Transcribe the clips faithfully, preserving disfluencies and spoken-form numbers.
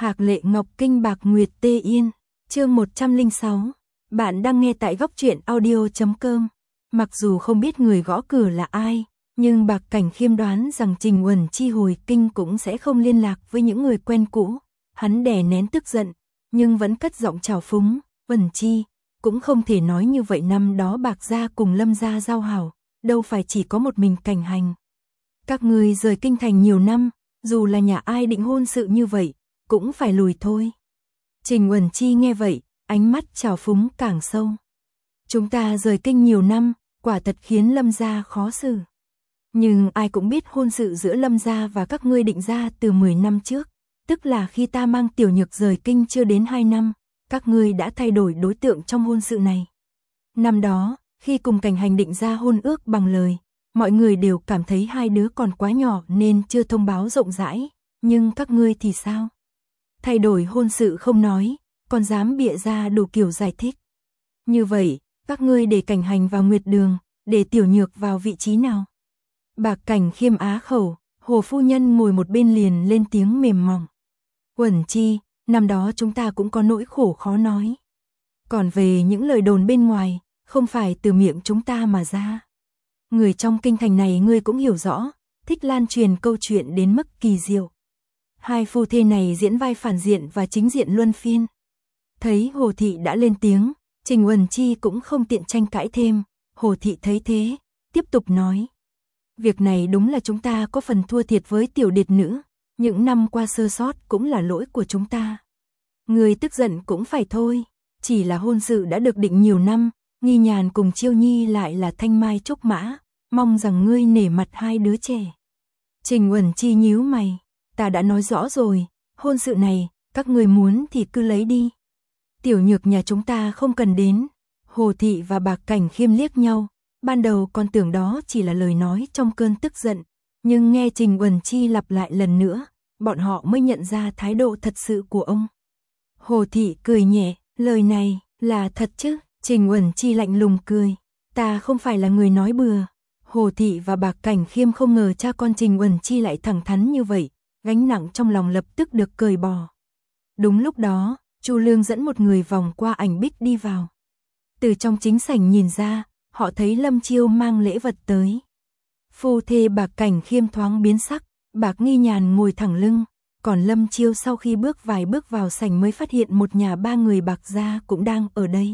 Hạc Lệ Ngọc Kinh Bạc Nguyệt Tê Yên, chương một trăm lẻ sáu. Bạn đang nghe tại góc truyện audio chấm com. Mặc dù không biết người gõ cửa là ai, nhưng Bạc Cảnh Khiêm đoán rằng Trình Uẩn Chi hồi kinh cũng sẽ không liên lạc với những người quen cũ. Hắn đè nén tức giận, nhưng vẫn cất giọng trào phúng, "Uẩn Chi, cũng không thể nói như vậy, năm đó Bạc gia cùng Lâm gia giao hảo, đâu phải chỉ có một mình Cảnh Hành. Các ngươi rời kinh thành nhiều năm, dù là nhà ai định hôn sự như vậy, cũng phải lùi thôi." Trình Uẩn Chi nghe vậy, ánh mắt trào phúng càng sâu. "Chúng ta rời kinh nhiều năm, quả thật khiến Lâm gia khó xử. Nhưng ai cũng biết hôn sự giữa Lâm gia và các ngươi định ra từ mười năm trước, tức là khi ta mang Tiểu Nhược rời kinh chưa đến hai năm, các ngươi đã thay đổi đối tượng trong hôn sự này. Năm đó, khi cùng Cảnh Hành định ra hôn ước bằng lời, mọi người đều cảm thấy hai đứa còn quá nhỏ nên chưa thông báo rộng rãi, nhưng các ngươi thì sao? Thay đổi hôn sự không nói, còn dám bịa ra đủ kiểu giải thích. Như vậy, các ngươi để Cảnh Hành vào Nguyệt Đường, để Tiểu Nhược vào vị trí nào?" Bạc Cảnh Khiêm á khẩu, Hồ phu nhân ngồi một bên liền lên tiếng mềm mỏng. "Uẩn Chi, năm đó chúng ta cũng có nỗi khổ khó nói. Còn về những lời đồn bên ngoài, không phải từ miệng chúng ta mà ra. Người trong kinh thành này ngươi cũng hiểu rõ, thích lan truyền câu chuyện đến mức kỳ diệu. Hai phu thê này diễn vai phản diện và chính diện luân phiên." Thấy Hồ thị đã lên tiếng, Trình Uẩn Chi cũng không tiện tranh cãi thêm. Hồ thị thấy thế, tiếp tục nói: "Việc này đúng là chúng ta có phần thua thiệt với Tiểu Điệt nữ, những năm qua sơ sót cũng là lỗi của chúng ta. Ngươi tức giận cũng phải thôi, chỉ là hôn sự đã được định nhiều năm, Nghi Nhàn cùng Chiêu Nhi lại là thanh mai trúc mã, mong rằng ngươi nể mặt hai đứa trẻ." Trình Uẩn Chi nhíu mày, "Ta đã nói rõ rồi, hôn sự này, các ngươi muốn thì cứ lấy đi. Tiểu Nhược nhà chúng ta không cần đến." Hồ thị và Bạc Cảnh Khiêm liếc nhau, ban đầu còn tưởng đó chỉ là lời nói trong cơn tức giận, nhưng nghe Trình Uẩn Chi lặp lại lần nữa, bọn họ mới nhận ra thái độ thật sự của ông. Hồ thị cười nhẹ, "Lời này là thật chứ?" Trình Uẩn Chi lạnh lùng cười, "Ta không phải là người nói bừa." Hồ thị và Bạc Cảnh Khiêm không ngờ cha con Trình Uẩn Chi lại thẳng thắn như vậy, gánh nặng trong lòng lập tức được cởi bỏ. Đúng lúc đó, Chu Lương dẫn một người vòng qua ảnh bích đi vào. Từ trong chính sảnh nhìn ra, họ thấy Lâm Chiêu mang lễ vật tới. Phu thê Bạc Cảnh Khiêm thoáng biến sắc, Bạc Nghi Nhàn ngồi thẳng lưng, còn Lâm Chiêu sau khi bước vài bước vào sảnh mới phát hiện một nhà ba người Bạc gia cũng đang ở đây.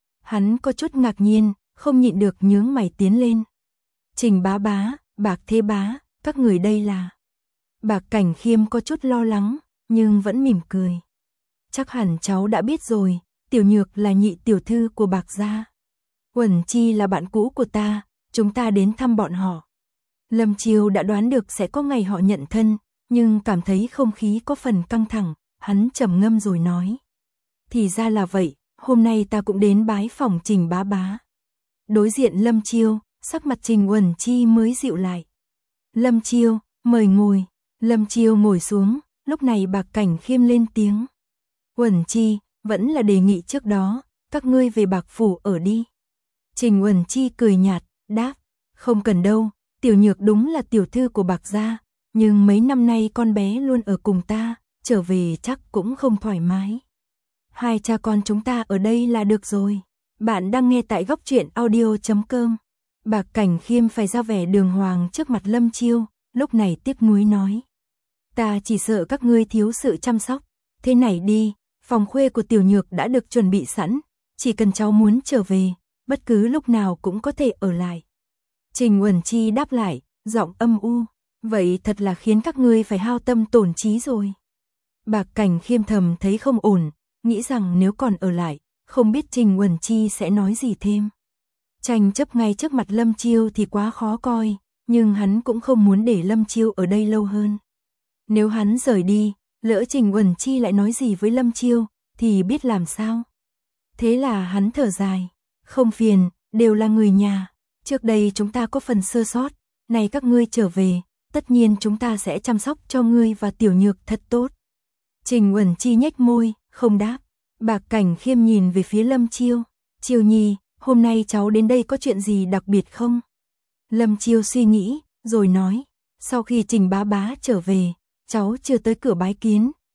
Hắn có chút ngạc nhiên, không nhịn được nhướng mày tiến lên. "Trình bá bá, Bạc thế bá, các người đây là?" Bạc Cảnh Khiêm có chút lo lắng, nhưng vẫn mỉm cười. "Chắc hẳn cháu đã biết rồi, Tiểu Nhược là nhị tiểu thư của Bạc gia. Uẩn Chi là bạn cũ của ta, chúng ta đến thăm bọn họ." Lâm Chiêu đã đoán được sẽ có ngày họ nhận thân, nhưng cảm thấy không khí có phần căng thẳng, hắn trầm ngâm rồi nói: "Thì ra là vậy, hôm nay ta cũng đến bái phỏng Trình bá bá." Đối diện Lâm Chiêu, sắc mặt Trình Uẩn Chi mới dịu lại. "Lâm Chiêu, mời ngồi." Lâm Chiêu ngồi xuống, lúc này Bạc Cảnh Khiêm lên tiếng: "Uẩn Chi, vẫn là đề nghị trước đó, các ngươi về Bạc phủ ở đi." Trình Uẩn Chi cười nhạt, đáp: "Không cần đâu, Tiểu Nhược đúng là tiểu thư của Bạc gia, nhưng mấy năm nay con bé luôn ở cùng ta, trở về chắc cũng không thoải mái. Hai cha con chúng ta ở đây là được rồi." Bạn đang nghe tại góc truyện audio chấm com. Bạc Cảnh Khiêm phải ra vẻ đường hoàng trước mặt Lâm Chiêu, lúc này tiếc nuối nói: "Ta chỉ sợ các ngươi thiếu sự chăm sóc. Thế này đi, phòng khuê của Tiểu Nhược đã được chuẩn bị sẵn, chỉ cần cháu muốn trở về, bất cứ lúc nào cũng có thể ở lại." Trình Uẩn Chi đáp lại, giọng âm u: "Vậy thật là khiến các ngươi phải hao tâm tổn trí rồi." Bạc Cảnh Khiêm thầm thấy không ổn, nghĩ rằng nếu còn ở lại, không biết Trình Uẩn Chi sẽ nói gì thêm. Tranh chấp ngay trước mặt Lâm Chiêu thì quá khó coi, nhưng hắn cũng không muốn để Lâm Chiêu ở đây lâu hơn. Nếu hắn rời đi, lỡ Trình Uẩn Chi lại nói gì với Lâm Chiêu, thì biết làm sao. Thế là hắn thở dài: "Không phiền, đều là người nhà. Trước đây chúng ta có phần sơ sót, này các ngươi trở về, tất nhiên chúng ta sẽ chăm sóc cho ngươi và Tiểu Nhược thật tốt." Trình Uẩn Chi nhếch môi, không đáp. Bạc Cảnh Khiêm nhìn về phía Lâm Chiêu: "Chiêu Nhi, hôm nay cháu đến đây có chuyện gì đặc biệt không?" Lâm Chiêu suy nghĩ, rồi nói: "Sau khi Trình bá bá trở về, cháu chưa tới cửa bái kiến,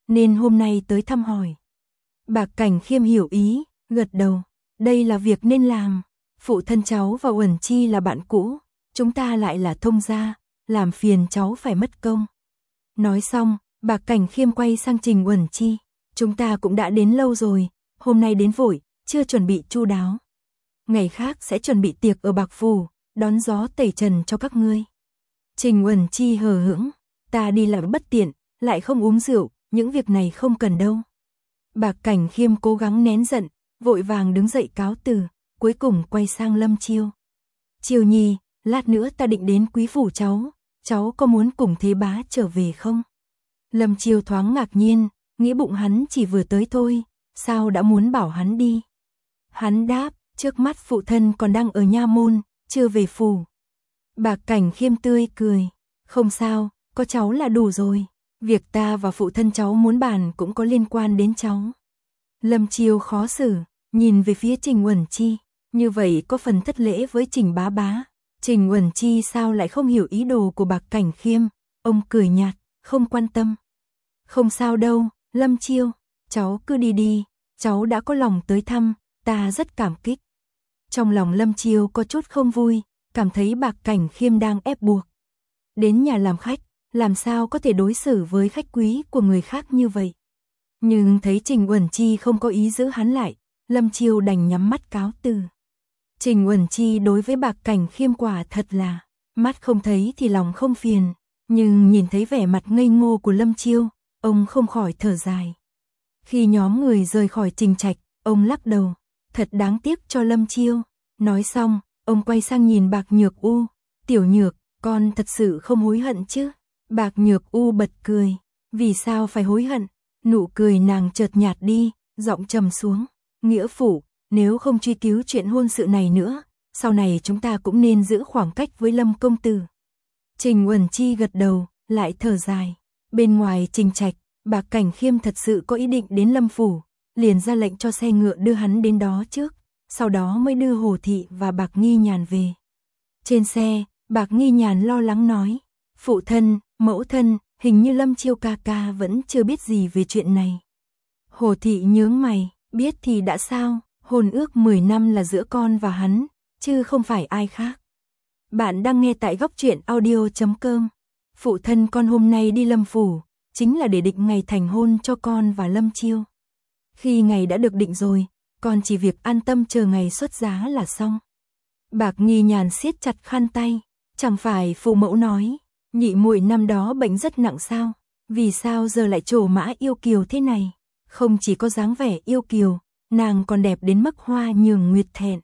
nên hôm nay tới thăm hỏi. Bạc Cảnh Khiêm hiểu ý, gật đầu, đây là việc nên làm, phụ thân cháu và Uẩn Chi là bạn cũ, chúng ta lại là thông gia, làm phiền cháu phải mất công. Nói xong, Bạc Cảnh Khiêm quay sang Trình Uẩn Chi, chúng ta cũng đã đến lâu rồi, hôm nay đến vội, chưa chuẩn bị chu đáo. Ngày khác sẽ chuẩn bị tiệc ở Bạc Phủ, đón gió tẩy trần cho các ngươi. Trình Uẩn Chi hờ hững, ta đi là bất tiện, lại không uống rượu, những việc này không cần đâu. Bạc Cảnh Khiêm cố gắng nén giận, vội vàng đứng dậy cáo từ, cuối cùng quay sang Lâm Chiêu. Chiêu Nhi, lát nữa ta định đến quý phủ cháu, cháu có muốn cùng Thế Bá trở về không? Lâm Chiêu thoáng ngạc nhiên, nghĩ bụng hắn chỉ vừa tới thôi, sao đã muốn bảo hắn đi? Hắn đáp, trước mắt phụ thân còn đang ở nha môn, chưa về phủ. Bạc Cảnh Khiêm tươi cười, không sao, có cháu là đủ rồi, việc ta và phụ thân cháu muốn bàn cũng có liên quan đến cháu. Lâm Chiêu khó xử, nhìn về phía Trình Uẩn Chi, như vậy có phần thất lễ với Trình bá bá. Trình Uẩn Chi sao lại không hiểu ý đồ của Bạc Cảnh Khiêm, ông cười nhạt, không quan tâm. Không sao đâu, Lâm Chiêu, cháu cứ đi đi, cháu đã có lòng tới thăm, ta rất cảm kích. Trong lòng Lâm Chiêu có chút không vui, cảm thấy Bạc Cảnh Khiêm đang ép buộc. Đến nhà làm khách, làm sao có thể đối xử với khách quý của người khác như vậy. Nhưng thấy Trình Uẩn Chi không có ý giữ hắn lại, Lâm Chiêu đành nhắm mắt cáo từ. Trình Uẩn Chi đối với Bạc Cảnh Khiêm quả thật là, mắt không thấy thì lòng không phiền, nhưng nhìn thấy vẻ mặt ngây ngô của Lâm Chiêu, ông không khỏi thở dài. Khi nhóm người rời khỏi Trình Trạch, ông lắc đầu, thật đáng tiếc cho Lâm Chiêu. Nói xong, ông quay sang nhìn Bạc Nhược U, tiểu Nhược, con thật sự không hối hận chứ? Bạc Nhược U bật cười, vì sao phải hối hận? Nụ cười nàng chợt nhạt đi, giọng trầm xuống, nghĩa phụ, nếu không truy cứu chuyện hôn sự này nữa, sau này chúng ta cũng nên giữ khoảng cách với Lâm công tử. Trình Uẩn Chi gật đầu, lại thở dài. Bên ngoài Trình Trạch, Bạc Cảnh Khiêm thật sự có ý định đến Lâm phủ, liền ra lệnh cho xe ngựa đưa hắn đến đó trước, sau đó mới đưa Hồ Thị và Bạc Nghi Nhàn về. Trên xe, Bạc Nghi Nhàn lo lắng nói, phụ thân, mẫu thân, hình như Lâm Chiêu ca ca vẫn chưa biết gì về chuyện này. Hồ Thị nhướng mày, biết thì đã sao, hôn ước mười năm là giữa con và hắn, chứ không phải ai khác. Bạn đang nghe tại góc truyện audio chấm com. Phụ thân con hôm nay đi Lâm phủ, chính là để định ngày thành hôn cho con và Lâm Chiêu. Khi ngày đã được định rồi, con chỉ việc an tâm chờ ngày xuất giá là xong. Bạc Nghi Nhàn siết chặt khăn tay, chẳng phải phụ mẫu nói, nhị muội năm đó bệnh rất nặng sao, vì sao giờ lại trổ mã yêu kiều thế này, không chỉ có dáng vẻ yêu kiều, nàng còn đẹp đến mức hoa nhường nguyệt thẹn.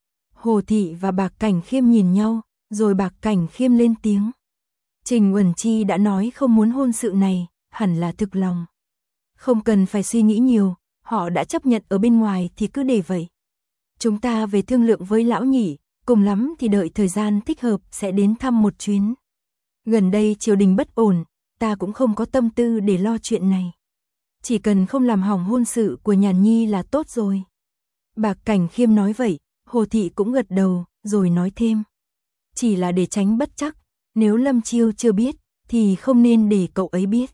Hồ Thị và Bạc Cảnh Khiêm nhìn nhau, rồi Bạc Cảnh Khiêm lên tiếng. Trình Uẩn Chi đã nói không muốn hôn sự này, hẳn là thực lòng. Không cần phải suy nghĩ nhiều, họ đã chấp nhận ở bên ngoài thì cứ để vậy. Chúng ta về thương lượng với lão nhị, cùng lắm thì đợi thời gian thích hợp sẽ đến thăm một chuyến. Gần đây triều đình bất ổn, ta cũng không có tâm tư để lo chuyện này. Chỉ cần không làm hỏng hôn sự của Nhàn Nhi là tốt rồi. Bạc Cảnh Khiêm nói vậy, Hồ Thị cũng gật đầu, rồi nói thêm. Chỉ là để tránh bất trắc, nếu Lâm Chiêu chưa biết, thì không nên để cậu ấy biết.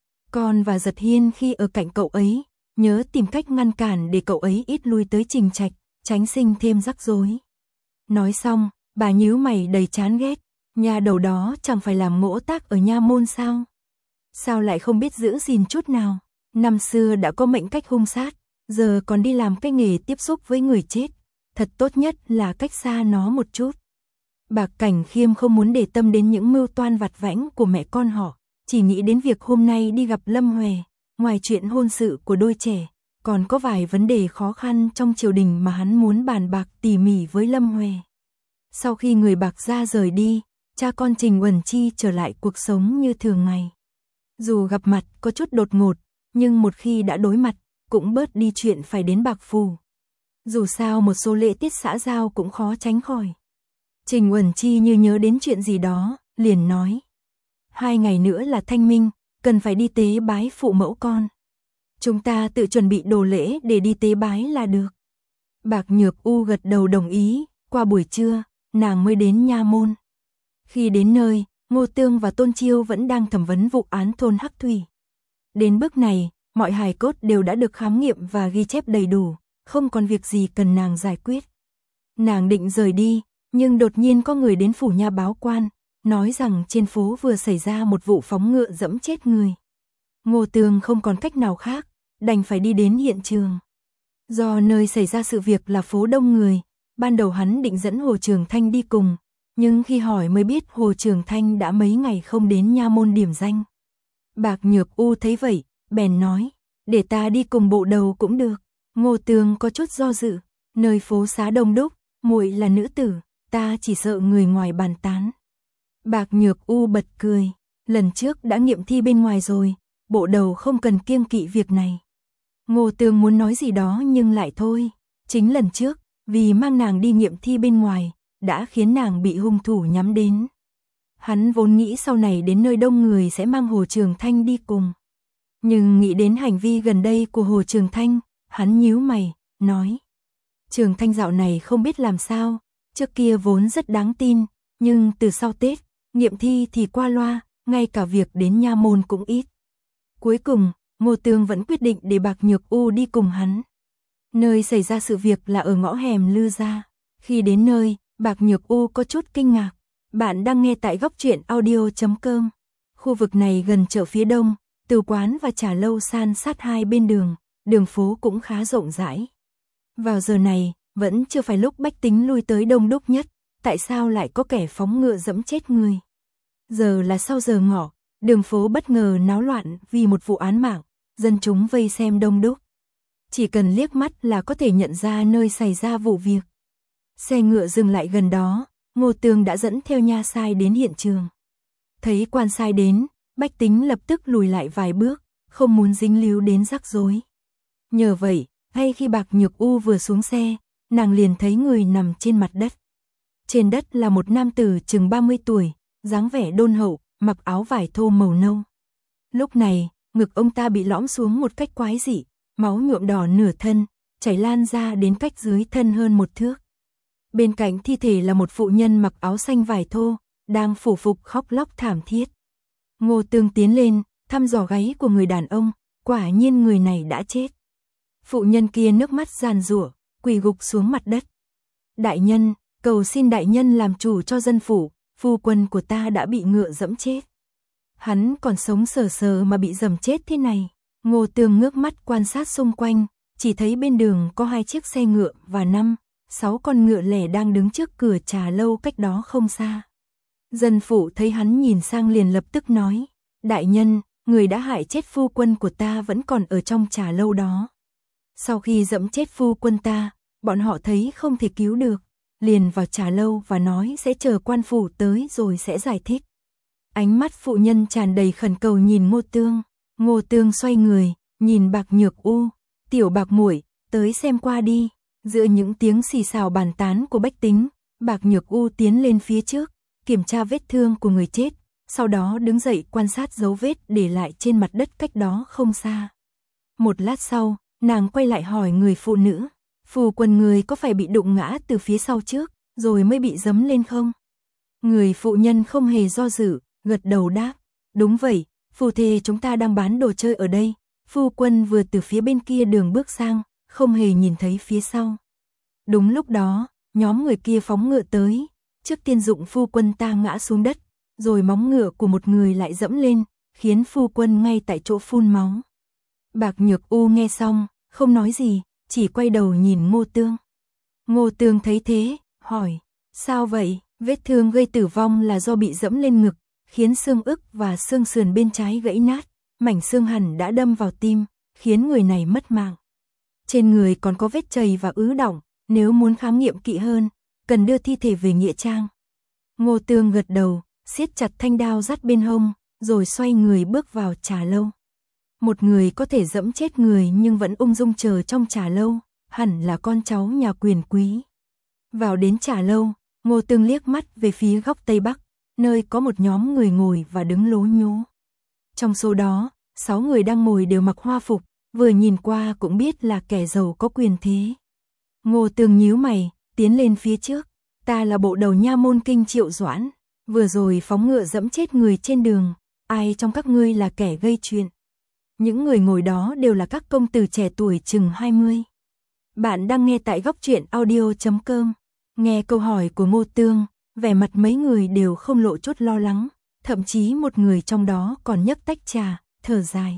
Con và Giật Hiên khi ở cạnh cậu ấy, nhớ tìm cách ngăn cản để cậu ấy ít lui tới Trình Trạch, tránh sinh thêm rắc rối. Nói xong, bà nhíu mày đầy chán ghét, nhà đầu đó chẳng phải làm ngỗ tác ở nha môn sao? Sao lại không biết giữ gìn chút nào? Năm xưa đã có mệnh cách hung sát, giờ còn đi làm cái nghề tiếp xúc với người chết, thật tốt nhất là cách xa nó một chút. Bạc Cảnh Khiêm không muốn để tâm đến những mưu toan vặt vãnh của mẹ con họ, chỉ nghĩ đến việc hôm nay đi gặp Lâm Huệ, ngoài chuyện hôn sự của đôi trẻ, còn có vài vấn đề khó khăn trong triều đình mà hắn muốn bàn bạc tỉ mỉ với Lâm Huệ. Sau khi người Bạc gia rời đi, cha con Trình Uẩn Chi trở lại cuộc sống như thường ngày. Dù gặp mặt có chút đột ngột, nhưng một khi đã đối mặt, cũng bớt đi chuyện phải đến Bạc phủ. Dù sao một số lễ tiết xã giao cũng khó tránh khỏi. Trình Uẩn Chi như nhớ đến chuyện gì đó, liền nói. Hai ngày nữa là Thanh Minh, cần phải đi tế bái phụ mẫu con. Chúng ta tự chuẩn bị đồ lễ để đi tế bái là được. Bạc Nhược U gật đầu đồng ý, qua buổi trưa, nàng mới đến nha môn. Khi đến nơi, Ngô Tương và Tôn Chiêu vẫn đang thẩm vấn vụ án thôn Hắc Thủy. Đến bước này, mọi hài cốt đều đã được khám nghiệm và ghi chép đầy đủ, không còn việc gì cần nàng giải quyết. Nàng định rời đi, nhưng đột nhiên có người đến phủ nha báo quan, nói rằng trên phố vừa xảy ra một vụ phóng ngựa dẫm chết người. Ngô Tường không còn cách nào khác, đành phải đi đến hiện trường. Do nơi xảy ra sự việc là phố đông người, ban đầu hắn định dẫn Hồ Trường Thanh đi cùng, nhưng khi hỏi mới biết Hồ Trường Thanh đã mấy ngày không đến nha môn điểm danh. Bạc Nhược U thấy vậy, bèn nói, để ta đi cùng bộ đầu cũng được. Ngô Tường có chút do dự, nơi phố xá đông đúc, muội là nữ tử, ta chỉ sợ người ngoài bàn tán. Bạc Nhược U bật cười, lần trước đã nghiệm thi bên ngoài rồi, bộ đầu không cần kiêng kỵ việc này. Ngô Tường muốn nói gì đó nhưng lại thôi, chính lần trước, vì mang nàng đi nghiệm thi bên ngoài, đã khiến nàng bị hung thủ nhắm đến. Hắn vốn nghĩ sau này đến nơi đông người sẽ mang Hồ Trường Thanh đi cùng. Nhưng nghĩ đến hành vi gần đây của Hồ Trường Thanh, hắn nhíu mày, nói. Trường Thanh dạo này không biết làm sao, trước kia vốn rất đáng tin, nhưng từ sau Tết, nghiệm thi thì qua loa, ngay cả việc đến nha môn cũng ít. Cuối cùng, Ngô Tường vẫn quyết định để Bạc Nhược U đi cùng hắn. Nơi xảy ra sự việc là ở ngõ hẻm Lư Gia. Khi đến nơi, Bạc Nhược U có chút kinh ngạc. Bạn đang nghe tại góc truyện audio chấm com. Khu vực này gần chợ phía đông, từ quán và trà lâu san sát hai bên đường, đường phố cũng khá rộng rãi. Vào giờ này, vẫn chưa phải lúc bách tính lui tới đông đúc nhất, tại sao lại có kẻ phóng ngựa dẫm chết người? Giờ là sau giờ ngọ, đường phố bất ngờ náo loạn vì một vụ án mạng, dân chúng vây xem đông đúc. Chỉ cần liếc mắt là có thể nhận ra nơi xảy ra vụ việc. Xe ngựa dừng lại gần đó, Ngô Tường đã dẫn theo nha sai đến hiện trường. Thấy quan sai đến, bách tính lập tức lùi lại vài bước, không muốn dính líu đến rắc rối. Nhờ vậy, ngay khi Bạc Nhược U vừa xuống xe, nàng liền thấy người nằm trên mặt đất. Trên đất là một nam tử chừng ba mươi tuổi, dáng vẻ đôn hậu, mặc áo vải thô màu nâu. Lúc này, ngực ông ta bị lõm xuống một cách quái dị, máu nhuộm đỏ nửa thân, chảy lan ra đến cách dưới thân hơn một thước. Bên cạnh thi thể là một phụ nhân mặc áo xanh vải thô, đang phủ phục khóc lóc thảm thiết. Ngô Tường tiến lên, thăm dò gáy của người đàn ông, quả nhiên người này đã chết. Phụ nhân kia nước mắt giàn giụa, quỳ gục xuống mặt đất. Đại nhân, cầu xin đại nhân làm chủ cho dân phủ, phu quân của ta đã bị ngựa dẫm chết. Hắn còn sống sờ sờ mà bị dẫm chết thế này. Ngô Tường ngước mắt quan sát xung quanh, chỉ thấy bên đường có hai chiếc xe ngựa và năm, sáu con ngựa lẻ đang đứng trước cửa trà lâu cách đó không xa. Dân phủ thấy hắn nhìn sang liền lập tức nói, đại nhân, người đã hại chết phu quân của ta vẫn còn ở trong trà lâu đó. Sau khi dẫm chết phu quân ta, bọn họ thấy không thể cứu được, liền vào trà lâu và nói sẽ chờ quan phủ tới rồi sẽ giải thích. Ánh mắt phụ nhân tràn đầy khẩn cầu nhìn Ngô Tường. Ngô Tường xoay người, nhìn Bạc Nhược U, tiểu Bạc muội, tới xem qua đi. Giữa những tiếng xì xào bàn tán của bách tính, Bạc Nhược U tiến lên phía trước, kiểm tra vết thương của người chết, sau đó đứng dậy quan sát dấu vết để lại trên mặt đất cách đó không xa. Một lát sau, nàng quay lại hỏi người phụ nữ, phu quân người có phải bị đụng ngã từ phía sau trước, rồi mới bị giẫm lên không? Người phụ nhân không hề do dự, gật đầu đáp, đúng vậy, phu thê chúng ta đang bán đồ chơi ở đây, phu quân vừa từ phía bên kia đường bước sang, không hề nhìn thấy phía sau. Đúng lúc đó, nhóm người kia phóng ngựa tới, trước tiên dụng phu quân ta ngã xuống đất, rồi móng ngựa của một người lại dẫm lên, khiến phu quân ngay tại chỗ phun máu. Bạc Nhược U nghe xong, không nói gì, chỉ quay đầu nhìn Ngô Tường. Ngô Tường thấy thế, hỏi, sao vậy? Vết thương gây tử vong là do bị dẫm lên ngực, khiến xương ức và xương sườn bên trái gãy nát, mảnh xương hẳn đã đâm vào tim, khiến người này mất mạng. Trên người còn có vết chày và ứ đọng, nếu muốn khám nghiệm kỹ hơn, cần đưa thi thể về nghĩa trang. Ngô Tường gật đầu, siết chặt thanh đao dắt bên hông, rồi xoay người bước vào trà lâu. Một người có thể dẫm chết người nhưng vẫn ung dung chờ trong trà lâu, hẳn là con cháu nhà quyền quý. Vào đến trà lâu, Ngô Tường liếc mắt về phía góc tây bắc, nơi có một nhóm người ngồi và đứng lố nhố. Trong số đó, sáu người đang ngồi đều mặc hoa phục, vừa nhìn qua cũng biết là kẻ giàu có quyền thế. Ngô Tường nhíu mày, tiến lên phía trước, ta là bộ đầu nha môn Kinh Triệu Doãn, vừa rồi phóng ngựa dẫm chết người trên đường, ai trong các ngươi là kẻ gây chuyện? Những người ngồi đó đều là các công tử trẻ tuổi chừng hai mươi. Bạn đang nghe tại góc truyện audio chấm com. Nghe câu hỏi của Ngô Tương, vẻ mặt mấy người đều không lộ chút lo lắng, thậm chí một người trong đó còn nhấc tách trà, thở dài.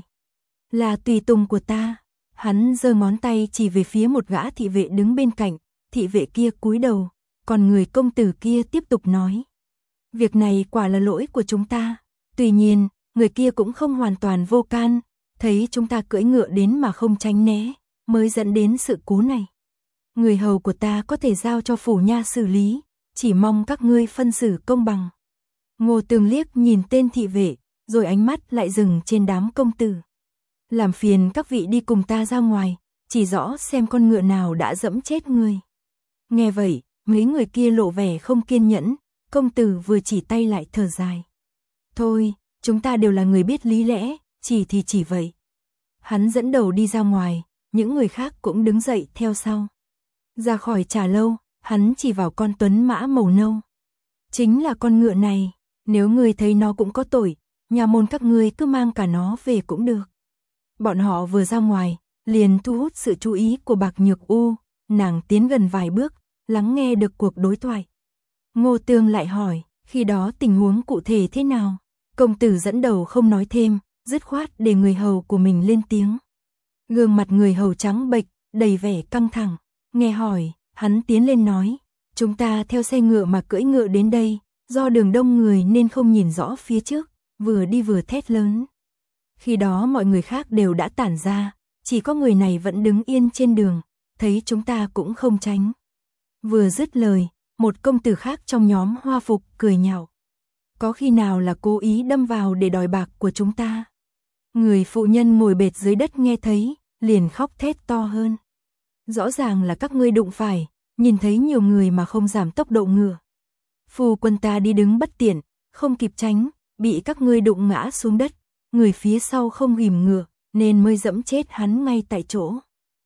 Là tùy tùng của ta. Hắn giơ ngón tay chỉ về phía một gã thị vệ đứng bên cạnh, thị vệ kia cúi đầu, còn người công tử kia tiếp tục nói. Việc này quả là lỗi của chúng ta, tuy nhiên, người kia cũng không hoàn toàn vô can, thấy chúng ta cưỡi ngựa đến mà không tránh né, mới dẫn đến sự cố này. Người hầu của ta có thể giao cho phủ nha xử lý, chỉ mong các ngươi phân xử công bằng. Ngô Tương liếc nhìn tên thị vệ, rồi ánh mắt lại dừng trên đám công tử. Làm phiền các vị đi cùng ta ra ngoài, chỉ rõ xem con ngựa nào đã dẫm chết ngươi. Nghe vậy, mấy người kia lộ vẻ không kiên nhẫn, công tử vừa chỉ tay lại thở dài. Thôi, chúng ta đều là người biết lý lẽ, chỉ thì chỉ vậy. Hắn dẫn đầu đi ra ngoài, những người khác cũng đứng dậy theo sau. Ra khỏi trà lâu, hắn chỉ vào con tuấn mã màu nâu. Chính là con ngựa này, nếu ngươi thấy nó cũng có tội, nhà môn các ngươi cứ mang cả nó về cũng được. Bọn họ vừa ra ngoài, liền thu hút sự chú ý của Bạc Nhược U, nàng tiến gần vài bước, lắng nghe được cuộc đối thoại. Ngô Tương lại hỏi, khi đó tình huống cụ thể thế nào? Công tử dẫn đầu không nói thêm, dứt khoát để người hầu của mình lên tiếng. Gương mặt người hầu trắng bệch, đầy vẻ căng thẳng, nghe hỏi, hắn tiến lên nói, chúng ta theo xe ngựa mà cưỡi ngựa đến đây, do đường đông người nên không nhìn rõ phía trước, vừa đi vừa thét lớn. Khi đó mọi người khác đều đã tản ra, chỉ có người này vẫn đứng yên trên đường, thấy chúng ta cũng không tránh. Vừa dứt lời, một công tử khác trong nhóm hoa phục cười nhạo. Có khi nào là cố ý đâm vào để đòi bạc của chúng ta? Người phụ nhân ngồi bệt dưới đất nghe thấy, liền khóc thét to hơn. Rõ ràng là các ngươi đụng phải, nhìn thấy nhiều người mà không giảm tốc độ ngựa. Phu quân ta đi đứng bất tiện, không kịp tránh, bị các ngươi đụng ngã xuống đất. Người phía sau không ghìm ngựa, nên mới dẫm chết hắn ngay tại chỗ.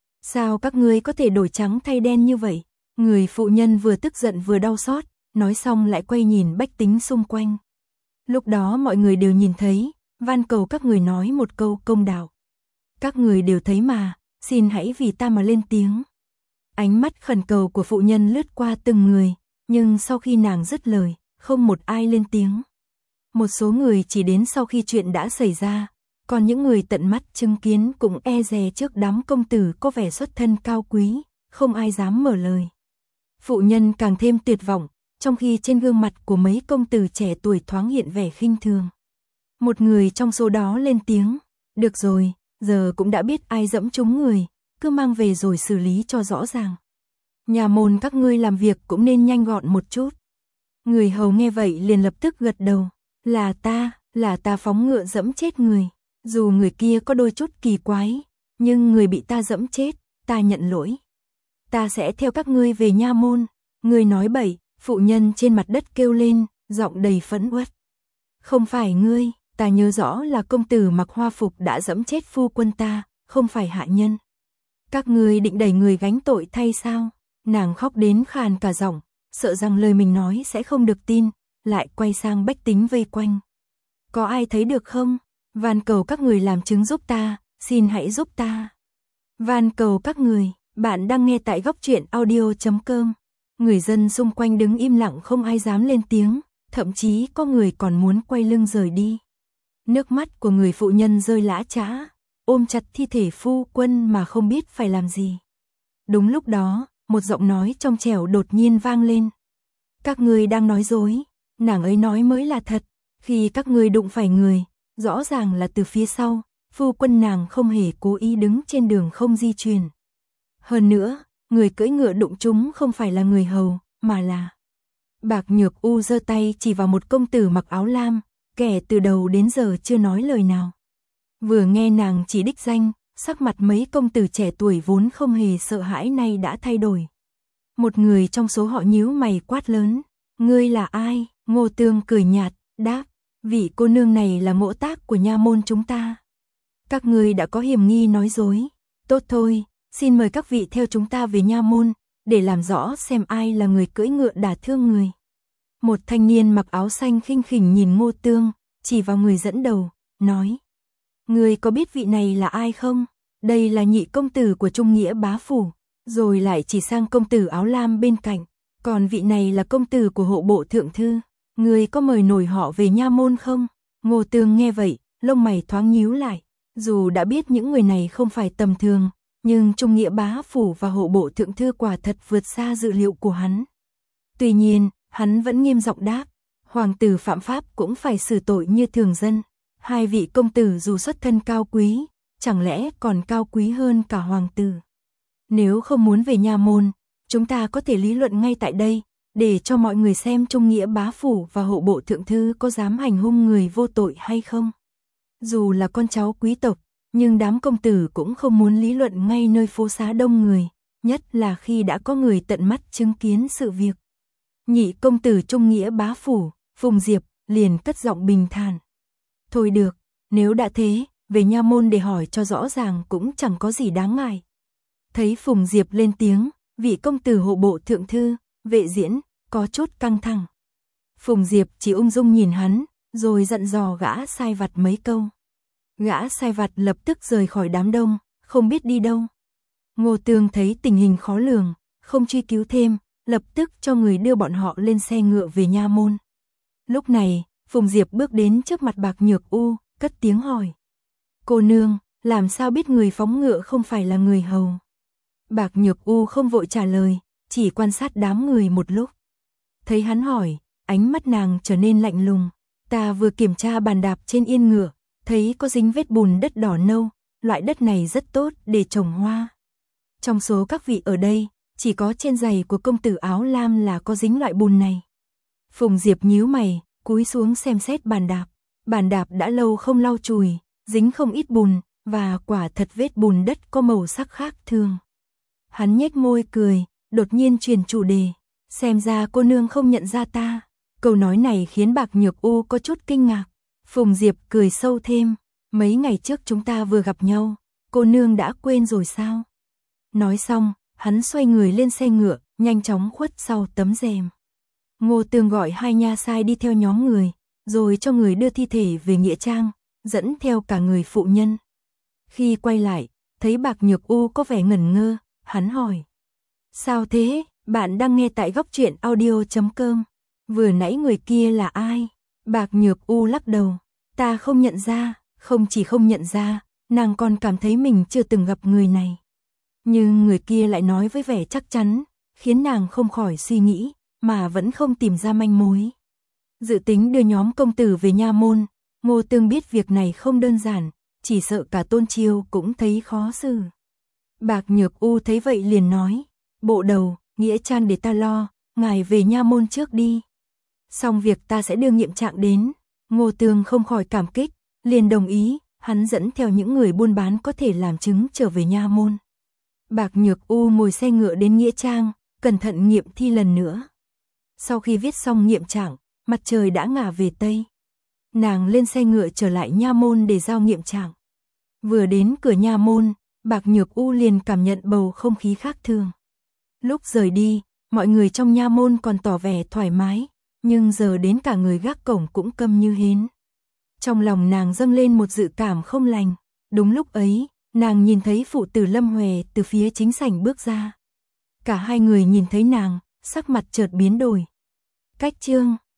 Sao các ngươi có thể đổi trắng thay đen như vậy? Người phụ nhân vừa tức giận vừa đau xót, nói xong lại quay nhìn bách tính xung quanh. Lúc đó mọi người đều nhìn thấy, van cầu các người nói một câu công đạo. Các người đều thấy mà, xin hãy vì ta mà lên tiếng. Ánh mắt khẩn cầu của phụ nhân lướt qua từng người, nhưng sau khi nàng dứt lời, không một ai lên tiếng. Một số người chỉ đến sau khi chuyện đã xảy ra, còn những người tận mắt chứng kiến cũng e dè trước đám công tử có vẻ xuất thân cao quý, không ai dám mở lời. Phụ nhân càng thêm tuyệt vọng, trong khi trên gương mặt của mấy công tử trẻ tuổi thoáng hiện vẻ khinh thường. Một người trong số đó lên tiếng, được rồi, giờ cũng đã biết ai dẫm trúng người, cứ mang về rồi xử lý cho rõ ràng. Nhà môn các ngươi làm việc cũng nên nhanh gọn một chút. Người hầu nghe vậy liền lập tức gật đầu, là ta, là ta phóng ngựa dẫm chết người, dù người kia có đôi chút kỳ quái, nhưng người bị ta dẫm chết, ta nhận lỗi. Ta sẽ theo các ngươi về nha môn. Người nói bậy, phụ nhân trên mặt đất kêu lên, giọng đầy phẫn uất. Không phải ngươi, ta nhớ rõ là công tử mặc hoa phục đã dẫm chết phu quân ta, không phải hạ nhân. Các ngươi định đẩy người gánh tội thay sao? Nàng khóc đến khàn cả giọng, sợ rằng lời mình nói sẽ không được tin, lại quay sang bách tính vây quanh. Có ai thấy được không? Van cầu các người làm chứng giúp ta, xin hãy giúp ta. Van cầu các người, bạn đang nghe tại góc truyện audio chấm com. Người dân xung quanh đứng im lặng không ai dám lên tiếng, thậm chí có người còn muốn quay lưng rời đi. Nước mắt của người phụ nhân rơi lã chã, ôm chặt thi thể phu quân mà không biết phải làm gì. Đúng lúc đó, một giọng nói trong trẻo đột nhiên vang lên. Các ngươi đang nói dối, nàng ấy nói mới là thật, khi các ngươi đụng phải người, rõ ràng là từ phía sau, phu quân nàng không hề cố ý đứng trên đường không di chuyển. Hơn nữa, người cưỡi ngựa đụng chúng không phải là người hầu, mà là... Bạc Nhược U giơ tay chỉ vào một công tử mặc áo lam, kẻ từ đầu đến giờ chưa nói lời nào. Vừa nghe nàng chỉ đích danh, sắc mặt mấy công tử trẻ tuổi vốn không hề sợ hãi nay đã thay đổi. Một người trong số họ nhíu mày quát lớn, ngươi là ai? Ngô Tương cười nhạt, đáp, vị cô nương này là ngỗ tác của nha môn chúng ta. Các ngươi đã có hiểm nghi nói dối, tốt thôi, xin mời các vị theo chúng ta về nha môn, để làm rõ xem ai là người cưỡi ngựa đả thương người. Một thanh niên mặc áo xanh khinh khỉnh nhìn Ngô Tương, chỉ vào người dẫn đầu, nói. Ngươi có biết vị này là ai không? Đây là nhị công tử của Trung Nghĩa bá phủ. Rồi lại chỉ sang công tử áo lam bên cạnh. Còn vị này là công tử của hộ bộ thượng thư. Ngươi có mời nổi họ về nha môn không? Ngô Tương nghe vậy, lông mày thoáng nhíu lại. Dù đã biết những người này không phải tầm thường, nhưng Trung Nghĩa bá phủ và hộ bộ thượng thư quả thật vượt xa dự liệu của hắn. Tuy nhiên, hắn vẫn nghiêm giọng đáp, hoàng tử phạm pháp cũng phải xử tội như thường dân. Hai vị công tử dù xuất thân cao quý, chẳng lẽ còn cao quý hơn cả hoàng tử. Nếu không muốn về nha môn, chúng ta có thể lý luận ngay tại đây, để cho mọi người xem Trung Nghĩa bá phủ và hộ bộ thượng thư có dám hành hung người vô tội hay không. Dù là con cháu quý tộc, nhưng đám công tử cũng không muốn lý luận ngay nơi phố xá đông người, nhất là khi đã có người tận mắt chứng kiến sự việc. Nhị công tử Trung Nghĩa bá phủ, Phùng Diệp, liền cất giọng bình thản. Thôi được, nếu đã thế, về nha môn để hỏi cho rõ ràng cũng chẳng có gì đáng ngại. Thấy Phùng Diệp lên tiếng, vị công tử hộ bộ thượng thư, Vệ Diễn, có chút căng thẳng. Phùng Diệp chỉ ung dung nhìn hắn, rồi dặn dò gã sai vặt mấy câu. Gã sai vặt lập tức rời khỏi đám đông, không biết đi đâu. Ngô Tương thấy tình hình khó lường, không truy cứu thêm, lập tức cho người đưa bọn họ lên xe ngựa về nha môn. Lúc này, Phùng Diệp bước đến trước mặt Bạc Nhược U, cất tiếng hỏi. Cô nương, làm sao biết người phóng ngựa không phải là người hầu? Bạc Nhược U không vội trả lời, chỉ quan sát đám người một lúc. Thấy hắn hỏi, ánh mắt nàng trở nên lạnh lùng. Ta vừa kiểm tra bàn đạp trên yên ngựa, thấy có dính vết bùn đất đỏ nâu, loại đất này rất tốt để trồng hoa. Trong số các vị ở đây, chỉ có trên giày của công tử áo lam là có dính loại bùn này. Phùng Diệp nhíu mày, cúi xuống xem xét bàn đạp. Bàn đạp đã lâu không lau chùi, dính không ít bùn, và quả thật vết bùn đất có màu sắc khác thường. Hắn nhếch môi cười, đột nhiên chuyển chủ đề. Xem ra cô nương không nhận ra ta. Câu nói này khiến Bạc Nhược U có chút kinh ngạc. Phùng Diệp cười sâu thêm. Mấy ngày trước chúng ta vừa gặp nhau, cô nương đã quên rồi sao? Nói xong, hắn xoay người lên xe ngựa, nhanh chóng khuất sau tấm rèm. Ngô Tương gọi hai nha sai đi theo nhóm người, rồi cho người đưa thi thể về nghĩa trang, dẫn theo cả người phụ nhân. Khi quay lại, thấy Bạc Nhược U có vẻ ngẩn ngơ, hắn hỏi. Sao thế, bạn đang nghe tại góc truyện audio chấm com. Vừa nãy người kia là ai? Bạc Nhược U lắc đầu. Ta không nhận ra, không chỉ không nhận ra, nàng còn cảm thấy mình chưa từng gặp người này. Nhưng người kia lại nói với vẻ chắc chắn, khiến nàng không khỏi suy nghĩ, mà vẫn không tìm ra manh mối. Dự tính đưa nhóm công tử về nha môn, Ngô Tương biết việc này không đơn giản, chỉ sợ cả Tôn Chiêu cũng thấy khó xử. Bạc Nhược U thấy vậy liền nói, bộ đầu, nghĩa trang để ta lo, ngài về nha môn trước đi. Xong việc ta sẽ đưa nghiệm trạng đến. Ngô Tương không khỏi cảm kích, liền đồng ý, hắn dẫn theo những người buôn bán có thể làm chứng trở về nha môn. Bạc Nhược U ngồi xe ngựa đến nghĩa trang, cẩn thận nghiệm thi lần nữa. Sau khi viết xong nghiệm trạng, mặt trời đã ngả về Tây. Nàng lên xe ngựa trở lại nha môn để giao nghiệm trạng. Vừa đến cửa nha môn, Bạc Nhược U liền cảm nhận bầu không khí khác thường. Lúc rời đi, mọi người trong nha môn còn tỏ vẻ thoải mái, nhưng giờ đến cả người gác cổng cũng câm như hến. Trong lòng nàng dâng lên một dự cảm không lành. Đúng lúc ấy, nàng nhìn thấy phụ tử Lâm Huệ từ phía chính sảnh bước ra. Cả hai người nhìn thấy nàng, sắc mặt chợt biến đổi. Cách chương